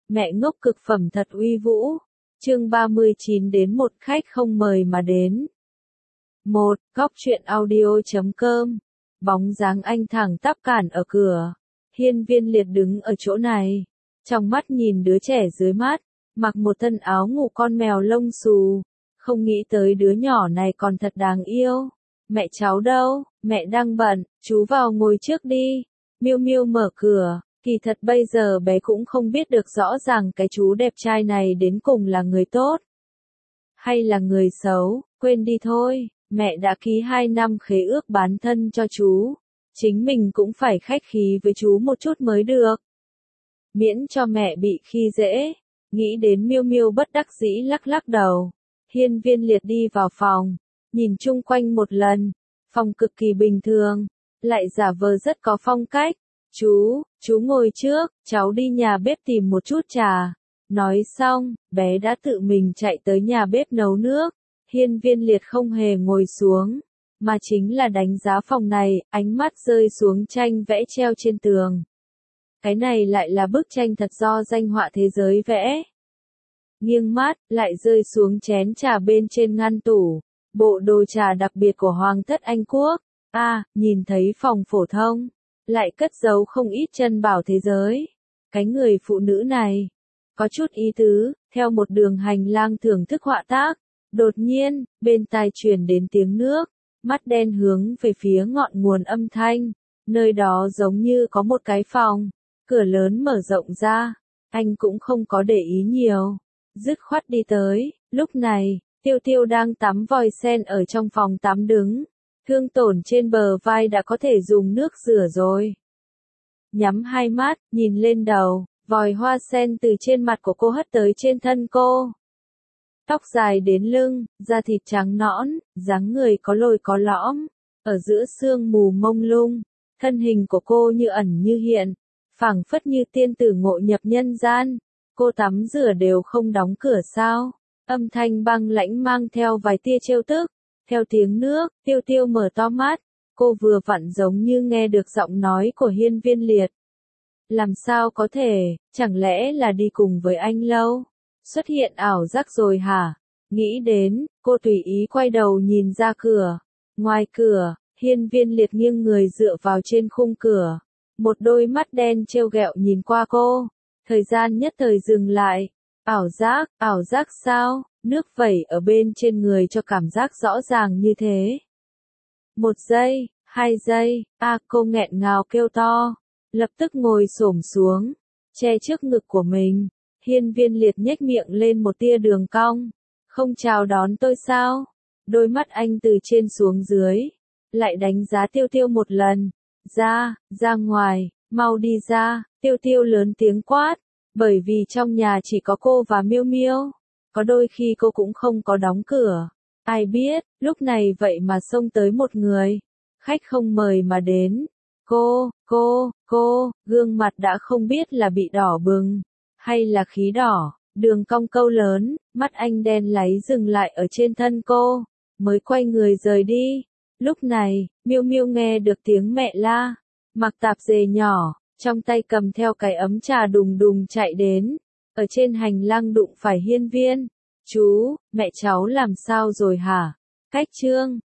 Mẹ ngốc cực phẩm thật uy vũ. Chương 39 đến một khách không mời mà đến. 1. Góc truyện audio.com. Bóng dáng anh thẳng tắp cản ở cửa. Hiên Viên Liệt đứng ở chỗ này, trong mắt nhìn đứa trẻ dưới mắt, mặc một thân áo ngủ con mèo lông xù, không nghĩ tới đứa nhỏ này còn thật đáng yêu. Mẹ cháu đâu? Mẹ đang bận, chú vào ngồi trước đi. Miu Miu mở cửa. Kỳ thật bây giờ bé cũng không biết được rõ ràng cái chú đẹp trai này đến cùng là người tốt hay là người xấu, quên đi thôi, mẹ đã ký 2 năm khế ước bán thân cho chú, chính mình cũng phải khách khí với chú một chút mới được. Miễn cho mẹ bị khi dễ, nghĩ đến Miu Miu bất đắc dĩ lắc lắc đầu. Hiên Viên Liệt đi vào phòng, nhìn chung quanh một lần, phòng cực kỳ bình thường, lại giả vờ rất có phong cách. Chú ngồi trước, cháu đi nhà bếp tìm một chút trà. Nói xong, bé đã tự mình chạy tới nhà bếp nấu nước. Hiên Viên Liệt không hề ngồi xuống, mà chính là đánh giá phòng này, ánh mắt rơi xuống tranh vẽ treo trên tường. Cái này lại là bức tranh thật do danh họa thế giới vẽ. Nghiêng mắt, lại rơi xuống chén trà bên trên ngăn tủ, bộ đồ trà đặc biệt của Hoàng thất Anh Quốc. Nhìn thấy phòng phổ thông, lại cất giấu không ít chân bảo thế giới. Cái người phụ nữ này, có chút ý tứ, theo một đường hành lang thưởng thức họa tác. Đột nhiên, bên tai truyền đến tiếng nước, mắt đen hướng về phía ngọn nguồn âm thanh. Nơi đó giống như có một cái phòng, cửa lớn mở rộng ra. Anh cũng không có để ý nhiều, dứt khoát đi tới. Lúc này, Tiêu Tiêu đang tắm vòi sen ở trong phòng tắm đứng. Thương tổn trên bờ vai đã có thể dùng nước rửa rồi. Nhắm hai mắt, nhìn lên đầu, vòi hoa sen từ trên mặt của cô hất tới trên thân cô. Tóc dài đến lưng, da thịt trắng nõn, dáng người có lồi có lõm, ở giữa sương mù mông lung, thân hình của cô như ẩn như hiện, phảng phất như tiên tử ngộ nhập nhân gian. Cô tắm rửa đều không đóng cửa sao? Âm thanh băng lãnh mang theo vài tia trêu tức. Theo tiếng nước, Tiêu Tiêu mở to mắt, cô vừa vặn giống như nghe được giọng nói của Hiên Viên Liệt. Làm sao có thể, chẳng lẽ là đi cùng với anh lâu? Xuất hiện ảo giác rồi hả? Nghĩ đến, cô tùy ý quay đầu nhìn ra cửa. Ngoài cửa, Hiên Viên Liệt nghiêng người dựa vào trên khung cửa. Một đôi mắt đen trêu ghẹo nhìn qua cô. Thời gian nhất thời dừng lại. Ảo giác sao? Nước vẩy ở bên trên người cho cảm giác rõ ràng như thế. 1 giây, 2 giây, cô nghẹn ngào kêu to, lập tức ngồi xổm xuống, che trước ngực của mình. Hiên Viên Liệt nhếch miệng lên một tia đường cong, không chào đón tôi sao? Đôi mắt anh từ trên xuống dưới, lại đánh giá Tiêu Tiêu một lần. Ra ngoài, mau đi ra, Tiêu Tiêu lớn tiếng quát, bởi vì trong nhà chỉ có cô và Miu Miu. Có đôi khi cô cũng không có đóng cửa. Ai biết, lúc này vậy mà xông tới một người. Khách không mời mà đến. Cô, gương mặt đã không biết là bị đỏ bừng, hay là khí đỏ, đường cong câu lớn, mắt anh đen láy dừng lại ở trên thân cô, mới quay người rời đi. Lúc này, Miu Miu nghe được tiếng mẹ la, mặc tạp dề nhỏ, trong tay cầm theo cái ấm trà đùng đùng chạy đến. Ở trên hành lang đụng phải Hiên Viên. Chú, mẹ cháu làm sao rồi hả? Cách chương